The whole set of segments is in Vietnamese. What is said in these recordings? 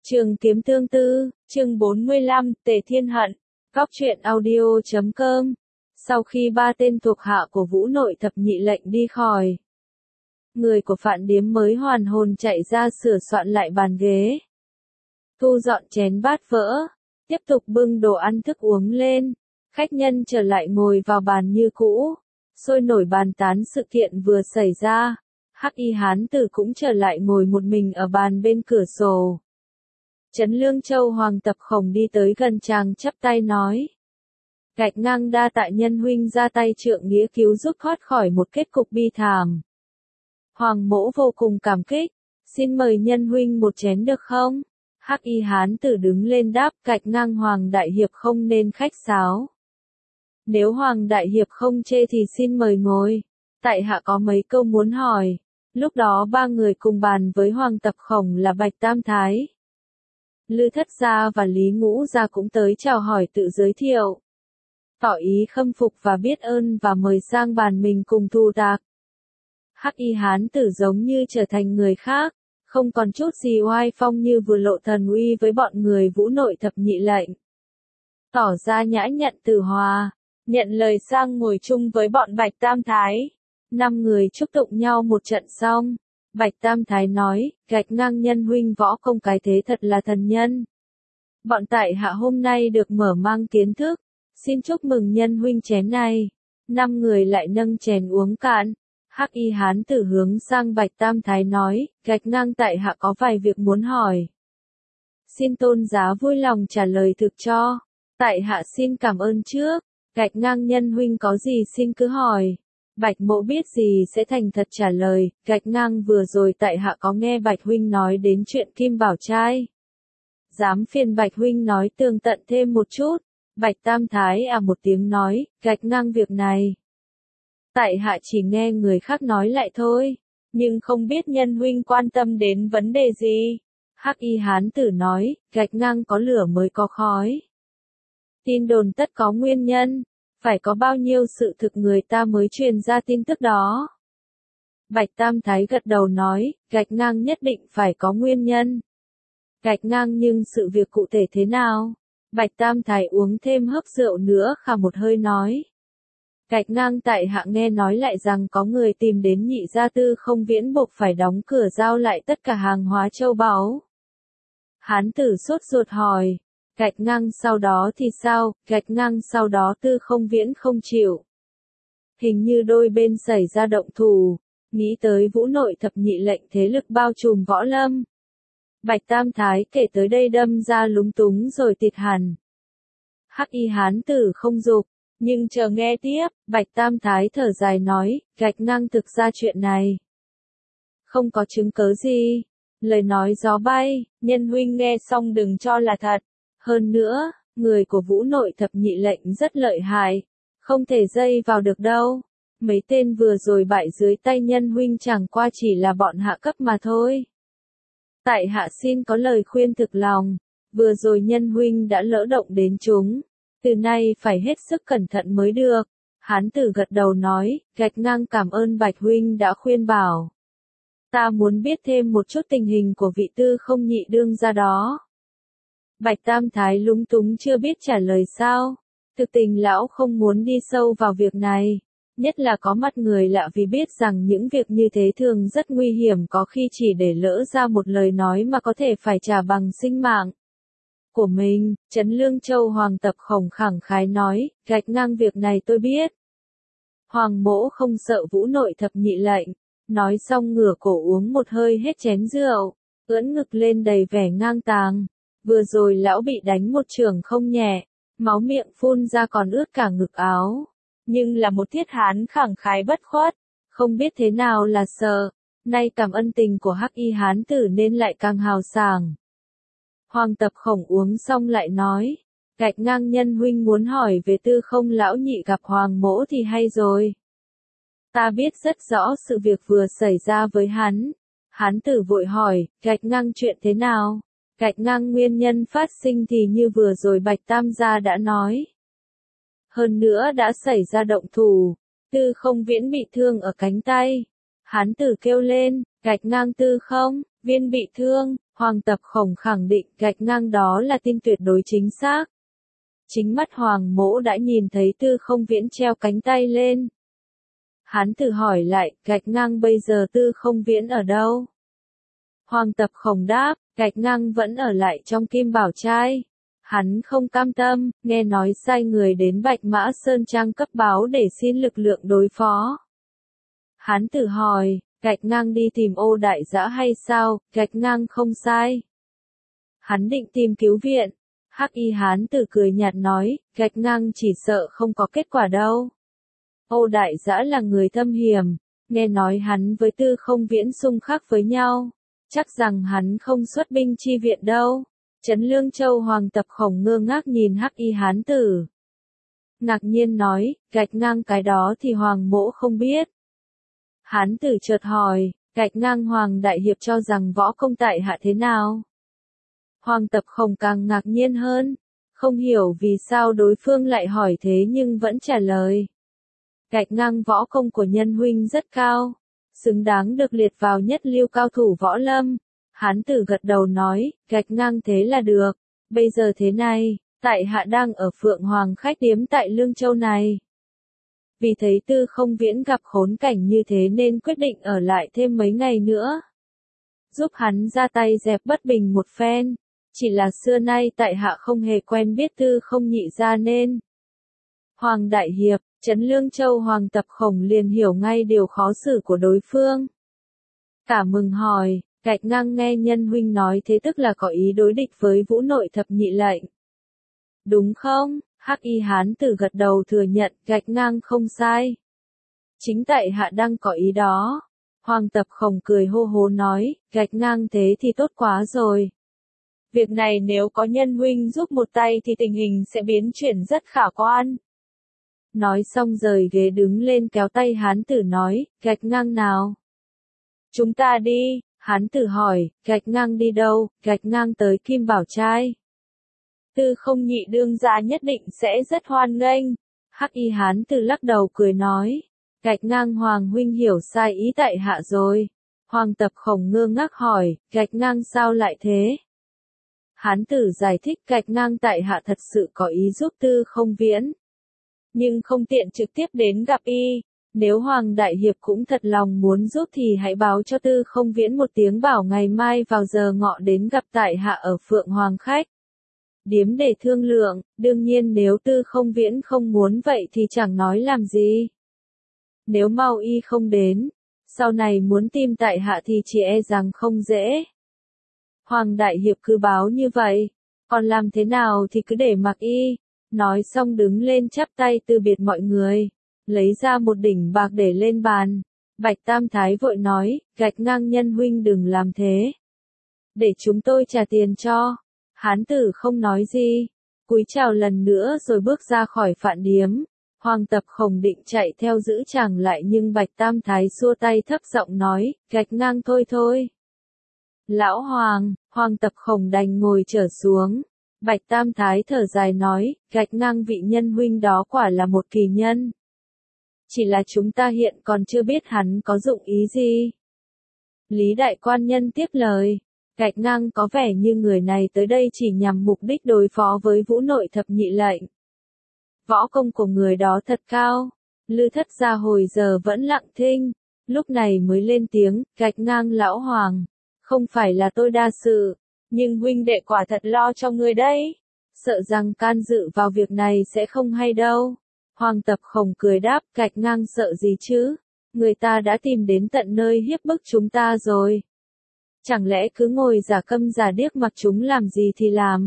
Trường Kiếm Tương Tư, chương 45, Tề Thiên Hận, Góc truyện audio.com. Sau khi ba tên thuộc hạ của Vũ Nội Thập Nhị Lệnh đi khỏi, người của Phạn Điếm mới hoàn hồn chạy ra sửa soạn lại bàn ghế, thu dọn chén bát vỡ, tiếp tục bưng đồ ăn thức uống lên. Khách nhân trở lại ngồi vào bàn như cũ, sôi nổi bàn tán sự kiện vừa xảy ra. Hắc Y Hán Tử cũng trở lại ngồi một mình ở bàn bên cửa sổ. Trấn Lương Châu Hoàng Tập Khổng đi tới gần chàng chắp tay nói: Gạch ngang đa tạ nhân huynh ra tay trượng nghĩa cứu giúp thoát khỏi một kết cục bi thảm. Hoàng mỗ vô cùng cảm kích, xin mời nhân huynh một chén được không? Hắc Y Hán Tử đứng lên đáp: Gạch ngang Hoàng Đại Hiệp không nên khách sáo. Nếu Hoàng Đại Hiệp không chê thì xin mời ngồi, tại hạ có mấy câu muốn hỏi. Lúc đó ba người cùng bàn với Hoàng Tập Khổng là Bạch Tam Thái, Lư Thất Gia và Lý Ngũ Gia cũng tới chào hỏi tự giới thiệu, tỏ ý khâm phục và biết ơn và mời sang bàn mình cùng thu tạc. Hắc Y Hán Tử giống như trở thành người khác, không còn chút gì oai phong như vừa lộ thần uy với bọn người Vũ Nội Thập Nhị Lệnh. Tỏ ra nhã nhặn từ hòa, nhận lời sang ngồi chung với bọn Bạch Tam Thái. 5 người chúc tụng nhau một trận xong, Bạch Tam Thái nói: Gạch ngang nhân huynh võ công cái thế thật là thần nhân. Bọn tại hạ hôm nay được mở mang kiến thức, xin chúc mừng nhân huynh chén này. 5 người lại nâng chén uống cạn. Hắc Y Hán Tử hướng sang Bạch Tam Thái nói: Gạch ngang tại hạ có vài việc muốn hỏi, xin tôn giá vui lòng trả lời thực cho. Tại hạ xin cảm ơn trước. Gạch ngang nhân huynh có gì xin cứ hỏi. Bạch mỗ biết gì sẽ thành thật trả lời. Gạch ngang vừa rồi tại hạ có nghe Bạch huynh nói đến chuyện Kim Bảo Trai. Dám phiền Bạch huynh nói tường tận thêm một chút. Bạch Tam Thái một tiếng nói: Gạch ngang việc này, tại hạ chỉ nghe người khác nói lại thôi, nhưng không biết nhân huynh quan tâm đến vấn đề gì. Hắc Y Hán Tử nói: Gạch ngang có lửa mới có khói. Tin đồn tất có nguyên nhân, phải có bao nhiêu sự thực người ta mới truyền ra tin tức đó. Bạch Tam Thái gật đầu nói: Gạch ngang nhất định phải có nguyên nhân. Gạch ngang nhưng sự việc cụ thể thế nào? Bạch Tam Thái uống thêm hớp rượu nữa khà một hơi nói: Gạch ngang tại hạ nghe nói lại rằng có người tìm đến Nhị Gia Tư Không Viễn buộc phải đóng cửa giao lại tất cả hàng hóa châu báu. Hán Tử sốt ruột hỏi: Gạch ngang sau đó thì sao? Gạch ngang sau đó Tư Không Viễn không chịu. Hình như đôi bên xảy ra động thủ, nghĩ tới Vũ Nội Thập Nhị Lệnh thế lực bao trùm võ lâm. Bạch Tam Thái kể tới đây đâm ra lúng túng rồi tịt hẳn. Hắc Y Hán Tử không dục, nhưng chờ nghe tiếp. Bạch Tam Thái thở dài nói: Gạch ngang thực ra chuyện này không có chứng cớ gì, lời nói gió bay, nhân huynh nghe xong đừng cho là thật. Hơn nữa, người của Vũ Nội Thập Nhị Lệnh rất lợi hại, không thể dây vào được đâu. Mấy tên vừa rồi bại dưới tay nhân huynh chẳng qua chỉ là bọn hạ cấp mà thôi. Tại hạ xin có lời khuyên thực lòng, vừa rồi nhân huynh đã lỡ động đến chúng, từ nay phải hết sức cẩn thận mới được. Hán Tử gật đầu nói: Gạch ngang cảm ơn Bạch huynh đã khuyên bảo. Ta muốn biết thêm một chút tình hình của vị Tư Không Nhị đương gia đó. Bạch Tam Thái lúng túng chưa biết trả lời sao. Thực tình lão không muốn đi sâu vào việc này, nhất là có mặt người lạ, vì biết rằng những việc như thế thường rất nguy hiểm, có khi chỉ để lỡ ra một lời nói mà có thể phải trả bằng sinh mạng của mình. Trấn Lương Châu Hoàng Tập Khổng khẳng khái nói: Gạch ngang việc này tôi biết. Hoàng mỗ không sợ Vũ Nội Thập Nhị Lệnh. Nói xong ngửa cổ uống một hơi hết chén rượu, ưỡn ngực lên đầy vẻ ngang tàng. Vừa rồi lão bị đánh một chưởng không nhẹ, máu miệng phun ra còn ướt cả ngực áo. Nhưng là một thiết hán khẳng khái bất khuất, không biết thế nào là sợ. Nay cảm ân tình của Hắc Y Hán Tử nên lại càng hào sảng. Hoàng Tập Khổng uống xong lại nói: Gạch ngang nhân huynh muốn hỏi về Tư Không lão nhị gặp Hoàng mỗ thì hay rồi. Ta biết rất rõ sự việc vừa xảy ra với hắn. Hán Tử vội hỏi: Gạch ngang chuyện thế nào? Gạch ngang nguyên nhân phát sinh thì như vừa rồi Bạch Tam gia đã nói. Hơn nữa đã xảy ra động thủ, Tư Không Viễn bị thương ở cánh tay. Hán Tử kêu lên: Gạch ngang Tư Không Viên bị thương, Hoàng Tập Khổng khẳng định gạch ngang đó là tin tuyệt đối chính xác. Chính mắt Hoàng Mỗ đã nhìn thấy Tư Không Viễn treo cánh tay lên. Hán Tử hỏi lại, gạch ngang bây giờ Tư Không Viễn ở đâu? Hoàng Tập Khổng đáp, gạch ngang vẫn ở lại trong Kim Bảo Trai. Hắn không cam tâm, nghe nói sai người đến Bạch Mã Sơn Trang cấp báo để xin lực lượng đối phó. Hán Tử hỏi, gạch ngang đi tìm Ô Đại Dã hay sao? Gạch ngang không sai. Hắn định tìm cứu viện. Hắc Y Hán Tử cười nhạt nói, gạch ngang chỉ sợ không có kết quả đâu. Ô Đại Dã là người thâm hiểm, nghe nói hắn với Tư Không Viễn xung khắc với nhau, chắc rằng hắn không xuất binh chi viện đâu. Trấn Lương Châu Hoàng Tập Khổng ngơ ngác nhìn Hắc Y Hán Tử. Ngạc nhiên nói, gạch ngang cái đó thì Hoàng Mỗ không biết. Hán Tử chợt hỏi, gạch ngang Hoàng Đại Hiệp cho rằng võ công tại hạ thế nào? Hoàng Tập Khổng càng ngạc nhiên hơn, không hiểu vì sao đối phương lại hỏi thế nhưng vẫn trả lời. Gạch ngang võ công của nhân huynh rất cao, xứng đáng được liệt vào nhất lưu cao thủ võ lâm. Hán Tử gật đầu nói, gạch ngang thế là được. Bây giờ thế này, tại hạ đang ở Phượng Hoàng khách điếm tại Lương Châu này. Vì thấy Tư Không Viễn gặp khốn cảnh như thế nên quyết định ở lại thêm mấy ngày nữa, giúp hắn ra tay dẹp bất bình một phen. Chỉ là xưa nay tại hạ không hề quen biết Tư Không nhị gia nên. Hoàng Đại Hiệp, Trấn Lương Châu Hoàng Tập Khổng liền hiểu ngay điều khó xử của đối phương. Cả mừng hỏi, gạch ngang nghe nhân huynh nói thế tức là có ý đối địch với Vũ Nội Thập Nhị lệnh. Đúng không? Hắc Y Hán Tử gật đầu thừa nhận, gạch ngang không sai. Chính tại hạ đang có ý đó. Hoàng Tập Khổng cười hô hố nói, gạch ngang thế thì tốt quá rồi. Việc này nếu có nhân huynh giúp một tay thì tình hình sẽ biến chuyển rất khả quan. Nói xong rời ghế đứng lên kéo tay Hán Tử nói, gạch ngang nào. Chúng ta đi. Hán Tử hỏi, gạch ngang đi đâu? Gạch ngang tới Kim Bảo Trai. Tư Không nhị đương gia nhất định sẽ rất hoan nghênh. Hắc Y Hán Tử lắc đầu cười nói, gạch ngang Hoàng huynh hiểu sai ý tại hạ rồi. Hoàng Tập Khổng ngơ ngác hỏi, gạch ngang sao lại thế? Hán Tử giải thích, gạch ngang tại hạ thật sự có ý giúp Tư Không Viễn, nhưng không tiện trực tiếp đến gặp y. Nếu Hoàng Đại Hiệp cũng thật lòng muốn giúp thì hãy báo cho Tư Không Viễn một tiếng bảo ngày mai vào giờ ngọ đến gặp tại hạ ở Phượng Hoàng khách điếm để thương lượng. Đương nhiên nếu Tư Không Viễn không muốn vậy thì chẳng nói làm gì. Nếu mau y không đến, sau này muốn tìm tại hạ thì chỉ e rằng không dễ. Hoàng Đại Hiệp cứ báo như vậy, còn làm thế nào thì cứ để mặc y. Nói xong đứng lên chắp tay từ biệt mọi người, lấy ra một đỉnh bạc để lên bàn. Bạch Tam Thái vội nói, gạch ngang nhân huynh đừng làm thế. Để chúng tôi trả tiền cho. Hán Tử không nói gì, cúi chào lần nữa rồi bước ra khỏi phạn điếm. Hoàng Tập Khổng định chạy theo giữ chàng lại nhưng Bạch Tam Thái xua tay thấp giọng nói, gạch ngang thôi thôi. Lão Hoàng, Hoàng Tập Khổng đành ngồi trở xuống. Bạch Tam Thái thở dài nói, gạch ngang vị nhân huynh đó quả là một kỳ nhân. Chỉ là chúng ta hiện còn chưa biết hắn có dụng ý gì. Lý Đại Quan Nhân tiếp lời, gạch ngang có vẻ như người này tới đây chỉ nhằm mục đích đối phó với Vũ Nội Thập Nhị lệnh. Võ công của người đó thật cao. Lư Thất Gia hồi giờ vẫn lặng thinh, lúc này mới lên tiếng, gạch ngang lão Hoàng. Không phải là tôi đa sự, nhưng huynh đệ quả thật lo cho người đấy. Sợ rằng can dự vào việc này sẽ không hay đâu. Hoàng Tập Khổng cười đáp, gạch ngang sợ gì chứ? Người ta đã tìm đến tận nơi hiếp bức chúng ta rồi. Chẳng lẽ cứ ngồi giả câm giả điếc mặc chúng làm gì thì làm?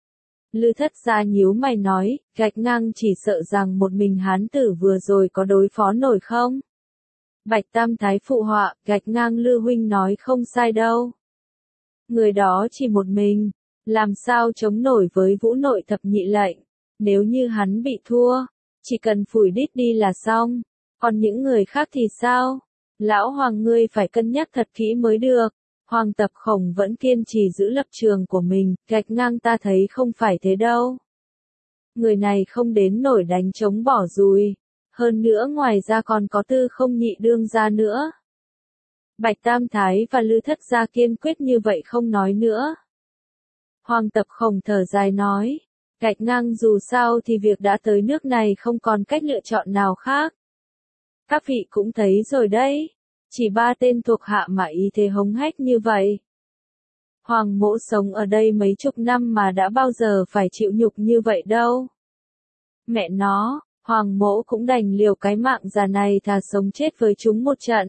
Lư Thất Gia nhíu mày nói, gạch ngang chỉ sợ rằng một mình Hán Tử vừa rồi có đối phó nổi không? Bạch Tam Thái phụ họa, gạch ngang Lư huynh nói không sai đâu. Người đó chỉ một mình, làm sao chống nổi với Vũ Nội Thập Nhị lệnh? Nếu như hắn bị thua, chỉ cần phủi đít đi là xong. Còn những người khác thì sao? Lão Hoàng ngươi phải cân nhắc thật kỹ mới được. Hoàng Tập Khổng vẫn kiên trì giữ lập trường của mình, gạch ngang ta thấy không phải thế đâu. Người này không đến nổi đánh trống bỏ dùi. Hơn nữa ngoài ra còn có Tư Không nhị đương gia nữa. Bạch Tam Thái và Lư Thất Gia kiên quyết như vậy không nói nữa. Hoàng Tập Khổng thở dài nói, gạch ngang dù sao thì việc đã tới nước này không còn cách lựa chọn nào khác. Các vị cũng thấy rồi đấy, chỉ 3 tên thuộc hạ mà ý thế hống hách như vậy. Hoàng mỗ sống ở đây mấy chục năm mà đã bao giờ phải chịu nhục như vậy đâu. Mẹ nó, Hoàng mỗ cũng đành liều cái mạng già này thà sống chết với chúng một trận.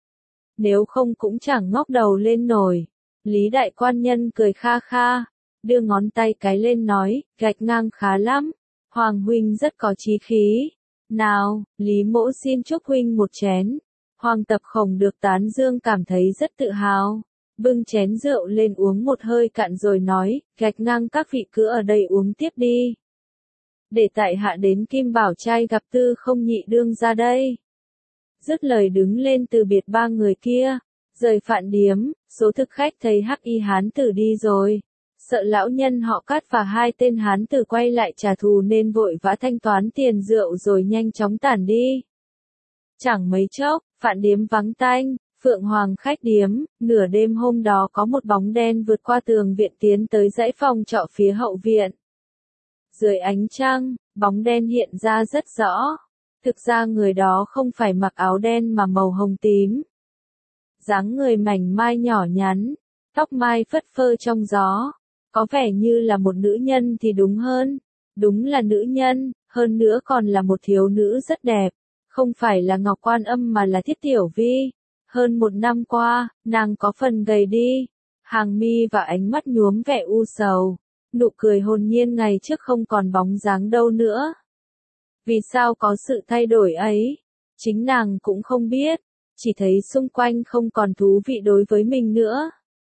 Nếu không cũng chẳng ngóc đầu lên nổi. Lý đại quan nhân cười kha kha, đưa ngón tay cái lên nói, gạch ngang khá lắm, Hoàng huynh rất có chí khí. Nào, Lý mỗ xin chúc huynh một chén. Hoàng Tập Khổng được tán dương cảm thấy rất tự hào, bưng chén rượu lên uống một hơi cạn rồi nói, gạch ngang các vị cứ ở đây uống tiếp đi. Để tại hạ đến Kim Bảo trai gặp Tư Không Nhị đương ra đây. Dứt lời đứng lên từ biệt 3 người kia, rời Phạn Điếm, số thực khách thấy Hắc Y hán tử đi rồi. Sợ lão nhân họ Cát và 2 tên hán tử quay lại trả thù nên vội vã thanh toán tiền rượu rồi nhanh chóng tản đi. Chẳng mấy chốc, Phạn Điếm vắng tanh, Phượng Hoàng khách điếm, nửa đêm hôm đó có một bóng đen vượt qua tường viện tiến tới dãy phòng trọ phía hậu viện. Dưới ánh trăng, bóng đen hiện ra rất rõ. Thực ra người đó không phải mặc áo đen mà màu hồng tím. Dáng người mảnh mai nhỏ nhắn, tóc mai phất phơ trong gió. Có vẻ như là một nữ nhân thì đúng hơn. Đúng là nữ nhân, hơn nữa còn là một thiếu nữ rất đẹp. Không phải là Ngọc Quan Âm mà là Thiết Tiểu Vi. Hơn 1 năm qua, nàng có phần gầy đi. Hàng mi và ánh mắt nhuốm vẻ u sầu. Nụ cười hồn nhiên ngày trước không còn bóng dáng đâu nữa. Vì sao có sự thay đổi ấy? Chính nàng cũng không biết. Chỉ thấy xung quanh không còn thú vị đối với mình nữa.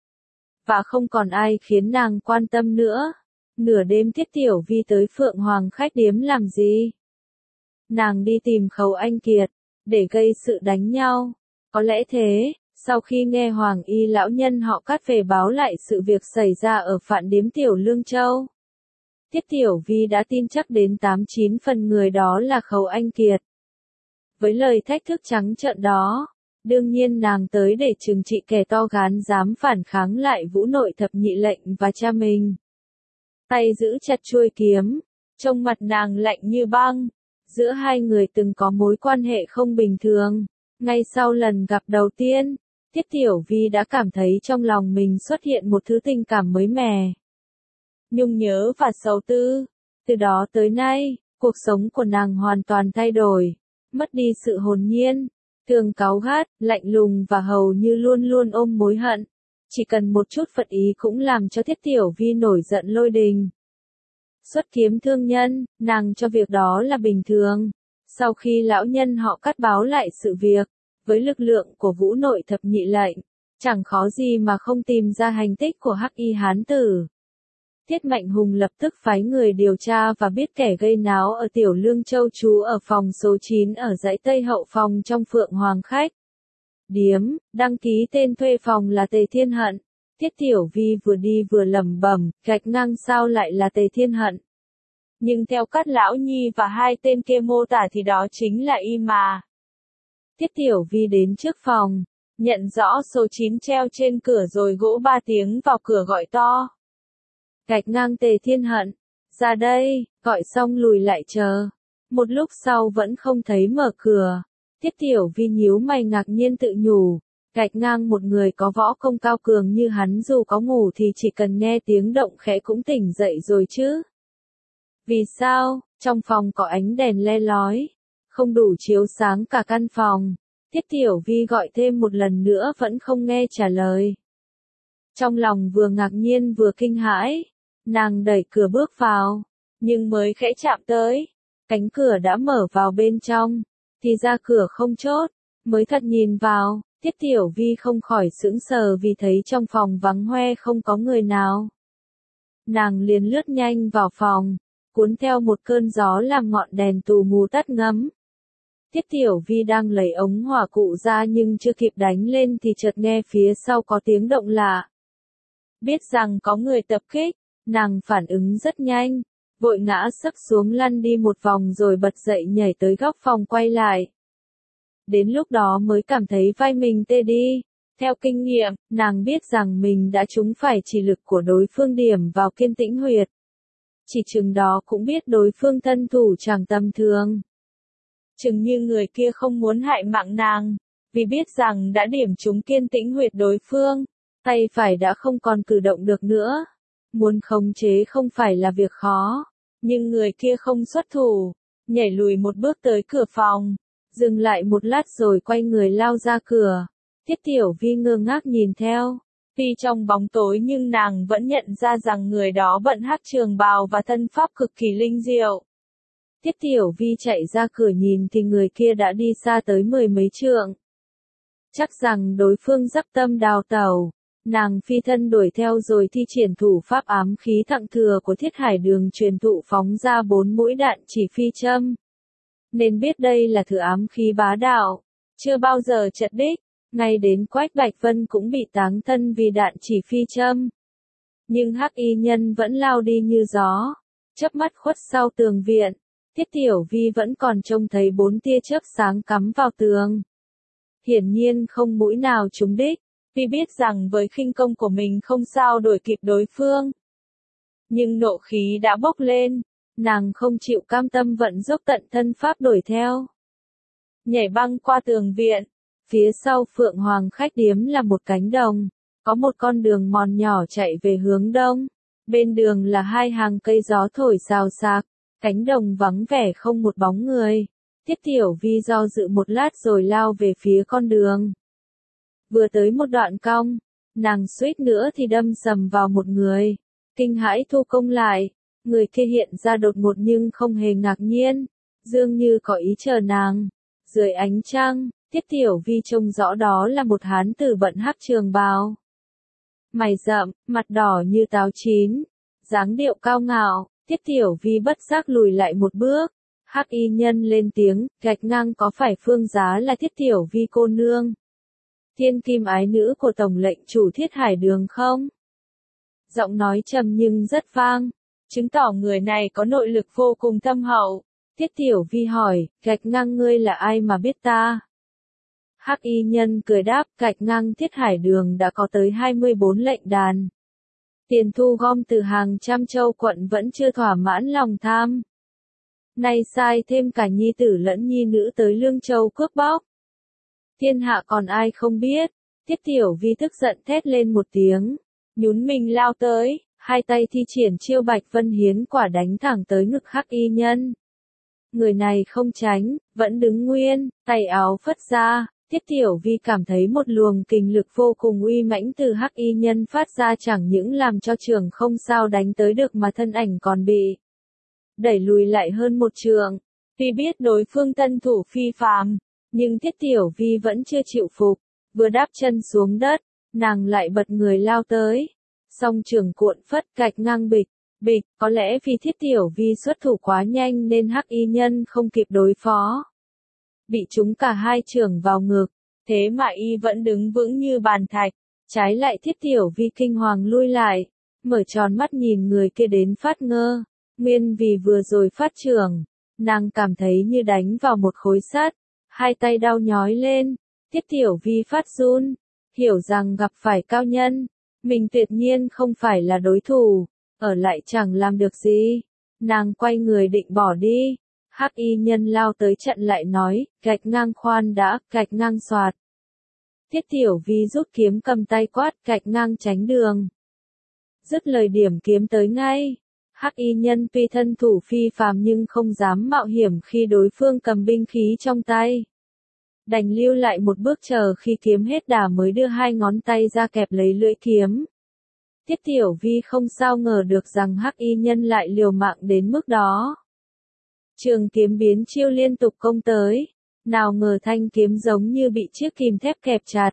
Và không còn ai khiến nàng quan tâm nữa. Nửa đêm Thiết Tiểu Vi tới Phượng Hoàng khách điếm làm gì? Nàng đi tìm Khấu Anh Kiệt, để gây sự đánh nhau. Có lẽ thế, sau khi nghe Hoàng Y lão nhân họ Cát về báo lại sự việc xảy ra ở Phạn Điếm Tiểu Lương Châu. Thiết Tiểu Vi đã tin chắc đến 89 phần người đó là Khấu Anh Kiệt. Với lời thách thức trắng trợn đó, đương nhiên nàng tới để trừng trị kẻ to gan dám phản kháng lại Vũ Nội Thập Nhị Lệnh và cha mình. Tay giữ chặt chuôi kiếm, trông mặt nàng lạnh như băng. Giữa hai người từng có mối quan hệ không bình thường. Ngay sau lần gặp đầu tiên, Thiết Tiểu Vi đã cảm thấy trong lòng mình xuất hiện một thứ tình cảm mới mẻ. Nhung nhớ và sầu tư. Từ đó tới nay, cuộc sống của nàng hoàn toàn thay đổi, mất đi sự hồn nhiên, thường cáu gắt, lạnh lùng và hầu như luôn luôn ôm mối hận. Chỉ cần một chút phật ý cũng làm cho Thiết Tiểu Vi nổi giận lôi đình. Xuất kiếm thương nhân, nàng cho việc đó là bình thường. Sau khi lão nhân họ Cát báo lại sự việc, với lực lượng của Vũ Nội Thập Nhị Lệnh, chẳng khó gì mà không tìm ra hành tích của Hắc Y hán tử. Thiết Mạnh Hùng lập tức phái người điều tra và biết kẻ gây náo ở Tiểu Lương Châu trú ở phòng số 9 ở dãy Tây Hậu phòng trong Phượng Hoàng khách điếm, đăng ký tên thuê phòng là Tề Thiên Hận. Thiết Tiểu Vi vừa đi vừa lẩm bẩm, gạch ngang sao lại là Tề Thiên Hận. Nhưng theo Cát Lão Nhi và 2 tên kia mô tả thì đó chính là y mà. Thiết Tiểu Vi đến trước phòng, nhận rõ số 9 treo trên cửa rồi gõ 3 tiếng vào cửa gọi to. Gạch ngang Tề Thiên Hận, ra đây, gọi xong lùi lại chờ. Một lúc sau vẫn không thấy mở cửa. Thiết Tiểu Vi nhíu mày ngạc nhiên tự nhủ, gạch ngang một người có võ công cao cường như hắn dù có ngủ thì chỉ cần nghe tiếng động khẽ cũng tỉnh dậy rồi chứ. Vì sao, trong phòng có ánh đèn le lói, không đủ chiếu sáng cả căn phòng. Thiết Tiểu Vi gọi thêm một lần nữa vẫn không nghe trả lời. Trong lòng vừa ngạc nhiên vừa kinh hãi, nàng đẩy cửa bước vào, nhưng mới khẽ chạm tới, cánh cửa đã mở vào bên trong, thì ra cửa không chốt, mới thật nhìn vào, Thiết Tiểu Vi không khỏi sững sờ vì thấy trong phòng vắng hoe không có người nào. Nàng liền lướt nhanh vào phòng, cuốn theo một cơn gió làm ngọn đèn tù mù tắt ngấm. Thiết Tiểu Vi đang lấy ống hỏa cụ ra nhưng chưa kịp đánh lên thì chợt nghe phía sau có tiếng động lạ. Biết rằng có người tập kích, nàng phản ứng rất nhanh, vội ngã sấp xuống lăn đi một vòng rồi bật dậy nhảy tới góc phòng quay lại. Đến lúc đó mới cảm thấy vai mình tê đi, Theo kinh nghiệm, nàng biết rằng mình đã trúng phải chỉ lực của đối phương điểm vào Kiên Tĩnh huyệt. Chỉ chừng đó cũng biết đối phương thân thủ chẳng tầm thường. Chừng như người kia không muốn hại mạng nàng, vì biết rằng đã điểm trúng Kiên Tĩnh huyệt đối phương, tay phải đã không còn cử động được nữa. Muốn khống chế không phải là việc khó, nhưng người kia không xuất thủ, nhảy lùi một bước tới cửa phòng, dừng lại một lát rồi quay người lao ra cửa. Tiết Tiểu Vi ngơ ngác nhìn theo, tuy trong bóng tối nhưng nàng vẫn nhận ra rằng người đó bận hắc trường bào và thân pháp cực kỳ linh diệu. Tiết Tiểu Vi chạy ra cửa nhìn thì người kia đã đi xa tới 10 mấy trượng. Chắc rằng đối phương dắp tâm đào tẩu, nàng phi thân đuổi theo rồi thi triển thủ pháp ám khí thặng thừa của Thiết Hải Đường truyền thụ phóng ra 4 mũi đạn chỉ phi châm. Nên biết đây là thứ ám khí bá đạo, chưa bao giờ chật đích. Ngay đến Quách Bạch Vân cũng bị táng thân vì đạn chỉ phi châm. Nhưng hắc y nhân vẫn lao đi như gió, chớp mắt khuất sau tường viện. Tiết Tiểu Vi vẫn còn trông thấy 4 tia chớp sáng cắm vào tường. Hiển nhiên không mũi nào trúng đích, vì biết rằng với khinh công của mình không sao đuổi kịp đối phương. Nhưng nộ khí đã bốc lên, nàng không chịu cam tâm vận dốc tận thân pháp đuổi theo. Nhảy băng qua tường viện. Phía sau Phượng Hoàng khách điếm là một cánh đồng, có một con đường mòn nhỏ chạy về hướng đông. Bên đường là 2 hàng cây gió thổi xào xạc, cánh đồng vắng vẻ không một bóng người. Tiết Tiểu Vi do dự một lát rồi lao về phía con đường. Vừa tới một đoạn cong, nàng suýt nữa thì đâm sầm vào một người. Kinh hãi thu công lại, người kia hiện ra đột ngột nhưng không hề ngạc nhiên, dường như có ý chờ nàng. Dưới ánh trăng, Tiết Tiểu Vi trông rõ đó là một hán tử bận hắc trường bào. Mày rậm, mặt đỏ như táo chín, dáng điệu cao ngạo. Tiết Tiểu Vi bất giác lùi lại một bước. Hắc y nhân lên tiếng, gạch ngang có phải Phương Giá là Tiết Tiểu Vi cô nương, thiên kim ái nữ của tổng lệnh chủ Thiết Hải Đường không? Giọng nói trầm nhưng rất vang, chứng tỏ người này có nội lực vô cùng thâm hậu. Tiết Tiểu Vi hỏi, gạch ngang ngươi là ai mà biết ta? Hắc y nhân cười đáp, gạch ngang Thiết Hải Đường đã có tới 24 lệnh đàn. Tiền thu gom từ hàng trăm châu quận vẫn chưa thỏa mãn lòng tham. Nay sai thêm cả nhi tử lẫn nhi nữ tới Lương Châu cướp bóc. Thiên hạ còn ai không biết. Tiết Tiểu Vi tức giận thét lên một tiếng, nhún mình lao tới, hai tay thi triển chiêu Bạch Vân Hiến quả đánh thẳng tới ngực hắc y nhân. Người này không tránh, vẫn đứng nguyên, tay áo phất ra. Tiết Tiểu Vi cảm thấy một luồng kình lực vô cùng uy mãnh từ hắc y nhân phát ra, chẳng những làm cho trường không sao đánh tới được mà thân ảnh còn bị đẩy lùi lại hơn một trượng. Vì biết đối phương thân thủ phi phàm, nhưng Tiết Tiểu Vi vẫn chưa chịu phục. Vừa đáp chân xuống đất, nàng lại bật người lao tới. Song trường cuộn phất gạch ngang bịch, bịch, có lẽ vì Thiết Tiểu Vi xuất thủ quá nhanh nên hắc y nhân không kịp đối phó. Bị trúng cả hai chưởng vào ngực, thế mà y vẫn đứng vững như bàn thạch. Trái lại Thiết Tiểu Vi kinh hoàng lui lại, mở tròn mắt nhìn người kia đến phát ngơ. Nguyên vì vừa rồi phát chưởng, nàng cảm thấy như đánh vào một khối sắt, hai tay đau nhói lên. Tiết Tiểu Vi phát run, hiểu rằng gặp phải cao nhân, mình tuyệt nhiên không phải là đối thủ, ở lại chẳng làm được gì. Nàng quay người định bỏ đi, hắc y nhân lao tới chặn lại nói, gạch ngang khoan đã, gạch ngang soạt. Tiết Tiểu Vi rút kiếm cầm tay quát, gạch ngang tránh đường. Dứt lời điểm kiếm tới ngay. Hắc y nhân tuy thân thủ phi phàm nhưng không dám mạo hiểm khi đối phương cầm binh khí trong tay. Đành lưu lại một bước chờ khi kiếm hết đà mới đưa hai ngón tay ra kẹp lấy lưỡi kiếm. Tiết Tiểu Vi không sao ngờ được rằng hắc y nhân lại liều mạng đến mức đó. Trường kiếm biến chiêu liên tục công tới, nào ngờ thanh kiếm giống như bị chiếc kìm thép kẹp chặt.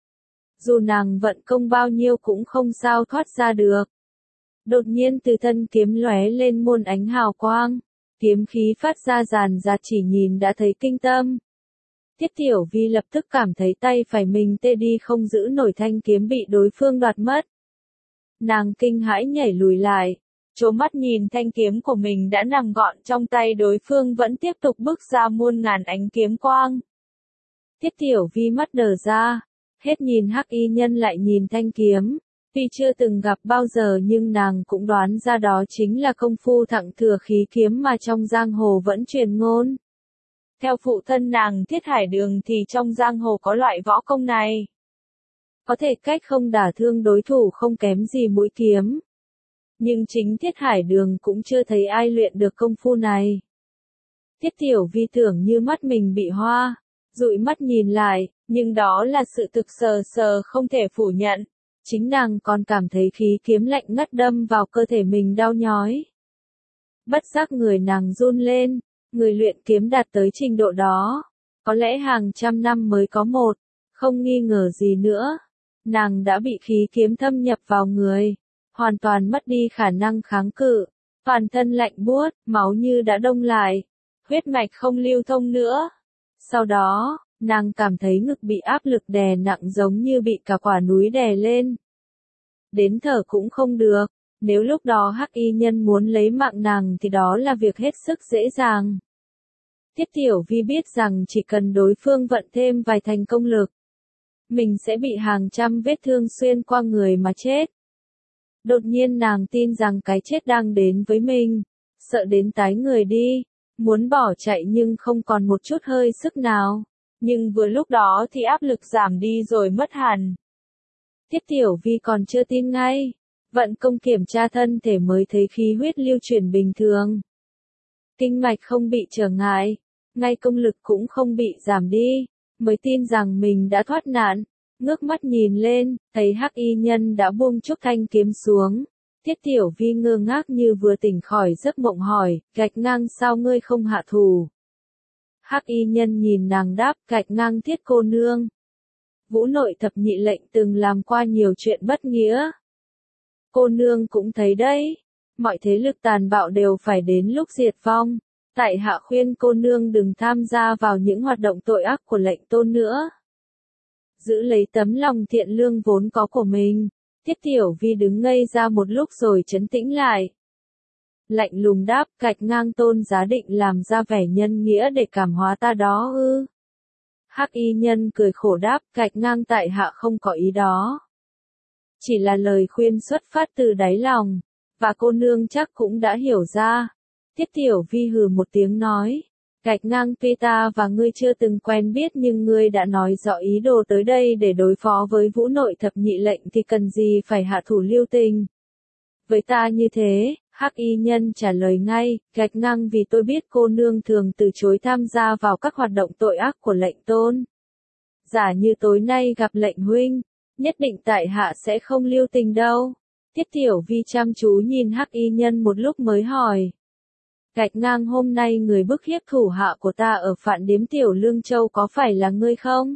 Dù nàng vận công bao nhiêu cũng không sao thoát ra được. Đột nhiên từ thân kiếm lóe lên muôn ánh hào quang, kiếm khí phát ra ràn rạt chỉ nhìn đã thấy kinh tâm. Tiết Tiểu Vi lập tức cảm thấy tay phải mình tê đi không giữ nổi thanh kiếm bị đối phương đoạt mất. Nàng kinh hãi nhảy lùi lại, trố mắt nhìn thanh kiếm của mình đã nằm gọn trong tay đối phương vẫn tiếp tục bức ra muôn ngàn ánh kiếm quang. Tiết Tiểu Vi mắt đờ ra, Hết nhìn hắc y nhân lại nhìn thanh kiếm. Tuy chưa từng gặp bao giờ nhưng nàng cũng đoán ra đó chính là công phu thặng thừa khí kiếm mà trong giang hồ vẫn truyền ngôn. Theo phụ thân nàng Thiết Hải Đường thì trong giang hồ có loại võ công này. Có thể cách không đả thương đối thủ không kém gì mũi kiếm. Nhưng chính Thiết Hải Đường cũng chưa thấy ai luyện được công phu này. Tiết Tiểu Vi tưởng như mắt mình bị hoa, dụi mắt nhìn lại, nhưng đó là sự thực sờ sờ không thể phủ nhận. Chính nàng còn cảm thấy khí kiếm lạnh ngắt đâm vào cơ thể mình đau nhói. Bất giác người nàng run lên, người luyện kiếm đạt tới trình độ đó. Có lẽ hàng trăm năm mới có một, không nghi ngờ gì nữa. Nàng đã bị khí kiếm thâm nhập vào người, hoàn toàn mất đi khả năng kháng cự, toàn thân lạnh buốt, máu như đã đông lại, huyết mạch không lưu thông nữa. Sau đó, nàng cảm thấy ngực bị áp lực đè nặng giống như bị cả quả núi đè lên. Đến thở cũng không được, nếu lúc đó hắc y nhân muốn lấy mạng nàng thì đó là việc hết sức dễ dàng. Tiết Tiểu Vi biết rằng chỉ cần đối phương vận thêm vài thành công lực, mình sẽ bị hàng trăm vết thương xuyên qua người mà chết. Đột nhiên nàng tin rằng cái chết đang đến với mình, sợ đến tái người đi, muốn bỏ chạy nhưng không còn một chút hơi sức nào. Nhưng vừa lúc đó thì áp lực giảm đi rồi mất hẳn. Tiết Tiểu Vi còn chưa tin ngay, vận công kiểm tra thân thể mới thấy khí huyết lưu chuyển bình thường. Kinh mạch không bị trở ngại, ngay công lực cũng không bị giảm đi, mới tin rằng mình đã thoát nạn. Ngước mắt nhìn lên, thấy hắc y nhân đã buông trúc thanh kiếm xuống. Tiết Tiểu Vi ngơ ngác như vừa tỉnh khỏi giấc mộng hỏi, Gạch Ngang sao ngươi không hạ thủ? Hắc y nhân nhìn nàng đáp, Gạch Ngang Thiết cô nương. Vũ nội thập nhị lệnh từng làm qua nhiều chuyện bất nghĩa. Cô nương cũng thấy đấy, mọi thế lực tàn bạo đều phải đến lúc diệt vong. Tại hạ khuyên cô nương đừng tham gia vào những hoạt động tội ác của lệnh tôn nữa. Giữ lấy tấm lòng thiện lương vốn có của mình. Tiết Tiểu Vi đứng ngây ra một lúc rồi trấn tĩnh lại. Lạnh lùng đáp, Gạch Ngang tôn giá định làm ra vẻ nhân nghĩa để cảm hóa ta đó ư? Hắc y nhân cười khổ đáp, Gạch Ngang tại hạ không có ý đó. Chỉ là lời khuyên xuất phát từ đáy lòng, và cô nương chắc cũng đã hiểu ra. Tiết Tiểu Vi hừ một tiếng nói, Gạch Ngang tuy ta và ngươi chưa từng quen biết nhưng ngươi đã nói rõ ý đồ tới đây để đối phó với Vũ nội thập nhị lệnh thì cần gì phải hạ thủ lưu tình. Với ta như thế, hắc y nhân trả lời ngay, Gạch Ngang vì tôi biết cô nương thường từ chối tham gia vào các hoạt động tội ác của lệnh tôn. Giả như tối nay gặp lệnh huynh, nhất định tại hạ sẽ không lưu tình đâu. Tiết Tiểu Vi chăm chú nhìn hắc y nhân một lúc mới hỏi. Gạch Ngang hôm nay người bức hiếp thủ hạ của ta ở Phạn Điếm Tiểu Lương Châu có phải là ngươi không?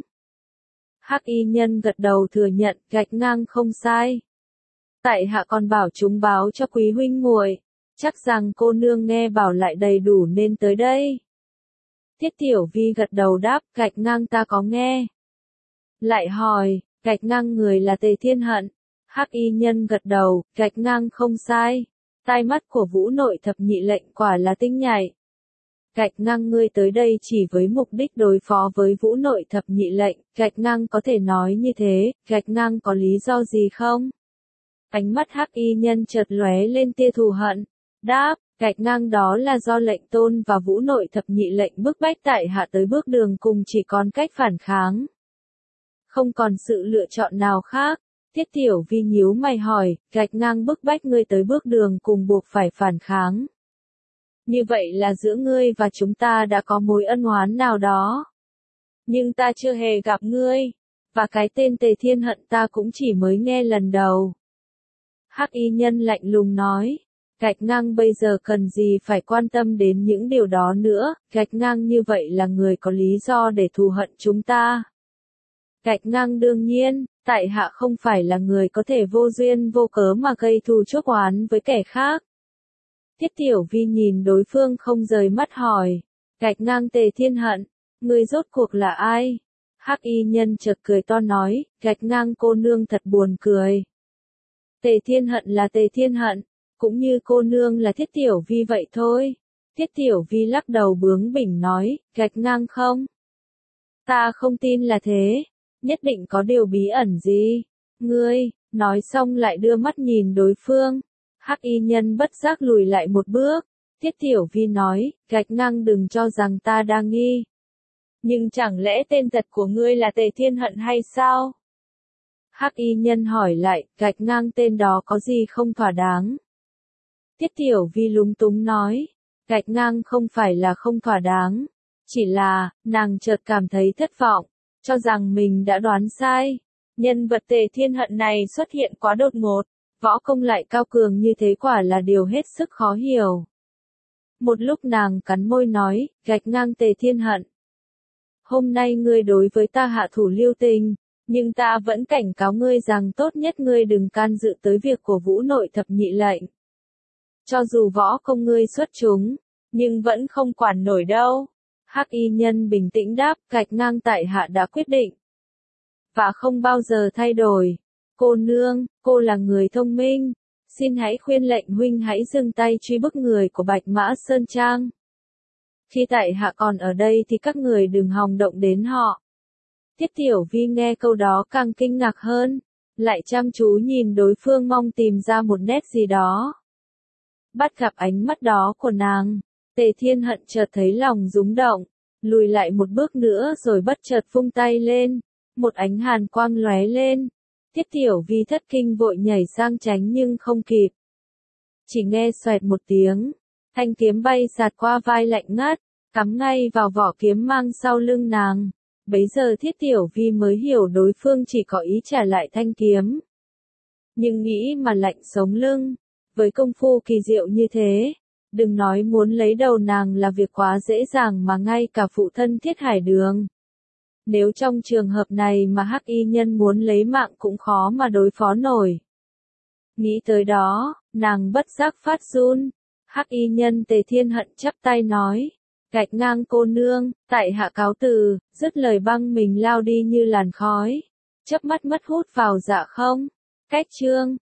Hắc y nhân gật đầu thừa nhận, Gạch Ngang không sai. Tại hạ còn bảo chúng báo cho quý huynh muội, chắc rằng cô nương nghe bảo lại đầy đủ nên tới đây. Tiết Tiểu Vi gật đầu đáp, Gạch Ngang ta có nghe. Lại hỏi, Gạch Ngang người là Tề Thiên Hận. Hắc y nhân gật đầu, Gạch Ngang không sai. Tai mắt của Vũ nội thập nhị lệnh quả là tinh nhạy. Gạch Ngang ngươi tới đây chỉ với mục đích đối phó với Vũ nội thập nhị lệnh, Gạch Ngang có thể nói như thế, Gạch Ngang có lý do gì không? Ánh mắt hắc y nhân chợt lóe lên tia thù hận. Đáp, Gạch Ngang đó là do lệnh tôn và Vũ nội thập nhị lệnh bức bách tại hạ tới bước đường cùng chỉ còn cách phản kháng. Không còn sự lựa chọn nào khác. Tiết Tiểu Vi nhíu mày hỏi, Gạch Ngang bức bách ngươi tới bước đường cùng buộc phải phản kháng. Như vậy là giữa ngươi và chúng ta đã có mối ân oán nào đó. Nhưng ta chưa hề gặp ngươi, và cái tên Tề Thiên Hận ta cũng chỉ mới nghe lần đầu. Hắc y nhân lạnh lùng nói, Gạch Ngang bây giờ cần gì phải quan tâm đến những điều đó nữa, Gạch Ngang như vậy là người có lý do để thù hận chúng ta. Gạch Ngang đương nhiên, tại hạ không phải là người có thể vô duyên vô cớ mà gây thù chuốc oán với kẻ khác. Tiết Tiểu Vi nhìn đối phương không rời mắt hỏi, Gạch Ngang Tề Thiên Hận, người rốt cuộc là ai? Hắc y nhân chợt cười to nói, Gạch Ngang cô nương thật buồn cười. Tề Thiên Hận là Tề Thiên Hận, cũng như cô nương là Thiết Tiểu Vi vậy thôi. Thiết Tiểu Vi lắc đầu bướng bỉnh nói, Gạch Ngang không? Ta không tin là thế. nhất định có điều bí ẩn gì. Ngươi, nói xong lại đưa mắt nhìn đối phương. Hắc y nhân bất giác lùi lại một bước. Tiết Tiểu Vi nói, gạch ngang đừng cho rằng ta đang nghi. Nhưng chẳng lẽ tên thật của ngươi là Tề Thiên Hận hay sao? Hắc y nhân hỏi lại, gạch ngang tên đó có gì không thỏa đáng? Tiết Tiểu Vi lúng túng nói, gạch ngang không phải là không thỏa đáng. Chỉ là, nàng chợt cảm thấy thất vọng, cho rằng mình đã đoán sai. Nhân vật Tề Thiên Hận này xuất hiện quá đột ngột, võ công lại cao cường như thế quả là điều hết sức khó hiểu. Một lúc nàng cắn môi nói, gạch ngang Tề Thiên Hận. Hôm nay ngươi đối với ta hạ thủ lưu tình, nhưng ta vẫn cảnh cáo ngươi rằng tốt nhất ngươi đừng can dự tới việc của Vũ Nội thập nhị lệnh. Cho dù võ công ngươi xuất chúng, nhưng vẫn không quản nổi đâu. Hắc y nhân bình tĩnh đáp, gạch ngang tại hạ đã quyết định. Và không bao giờ thay đổi. Cô nương, cô là người thông minh. Xin hãy khuyên lệnh huynh hãy dừng tay truy bức người của Bạch Mã Sơn Trang. Khi tại hạ còn ở đây thì các người đừng hòng động đến họ. Tiết Tiểu Vi nghe câu đó càng kinh ngạc hơn, lại chăm chú nhìn đối phương mong tìm ra một nét gì đó. Bắt gặp ánh mắt đó của nàng, Tề Thiên Hận chợt thấy lòng rúng động, lùi lại một bước nữa rồi bất chợt vung tay lên, một ánh hàn quang lóe lên. Tiết Tiểu Vi thất kinh vội nhảy sang tránh nhưng không kịp. Chỉ nghe xoẹt một tiếng, thanh kiếm bay xạt qua vai lạnh ngắt, cắm ngay vào vỏ kiếm mang sau lưng nàng. Bấy giờ Thiết Tiểu Vi mới hiểu đối phương chỉ có ý trả lại thanh kiếm. Nhưng nghĩ mà lạnh sống lưng, với công phu kỳ diệu như thế, đừng nói muốn lấy đầu nàng là việc quá dễ dàng mà ngay cả phụ thân Thiết Hải Đường. Nếu trong trường hợp này mà Hắc y nhân muốn lấy mạng cũng khó mà đối phó nổi. Nghĩ tới đó, nàng bất giác phát run. Hắc y nhân Tề Thiên Hận chắp tay nói, gạch ngang cô nương, tại hạ cáo từ, dứt lời băng mình lao đi như làn khói, chớp mắt mất hút vào dạ không. Cách chương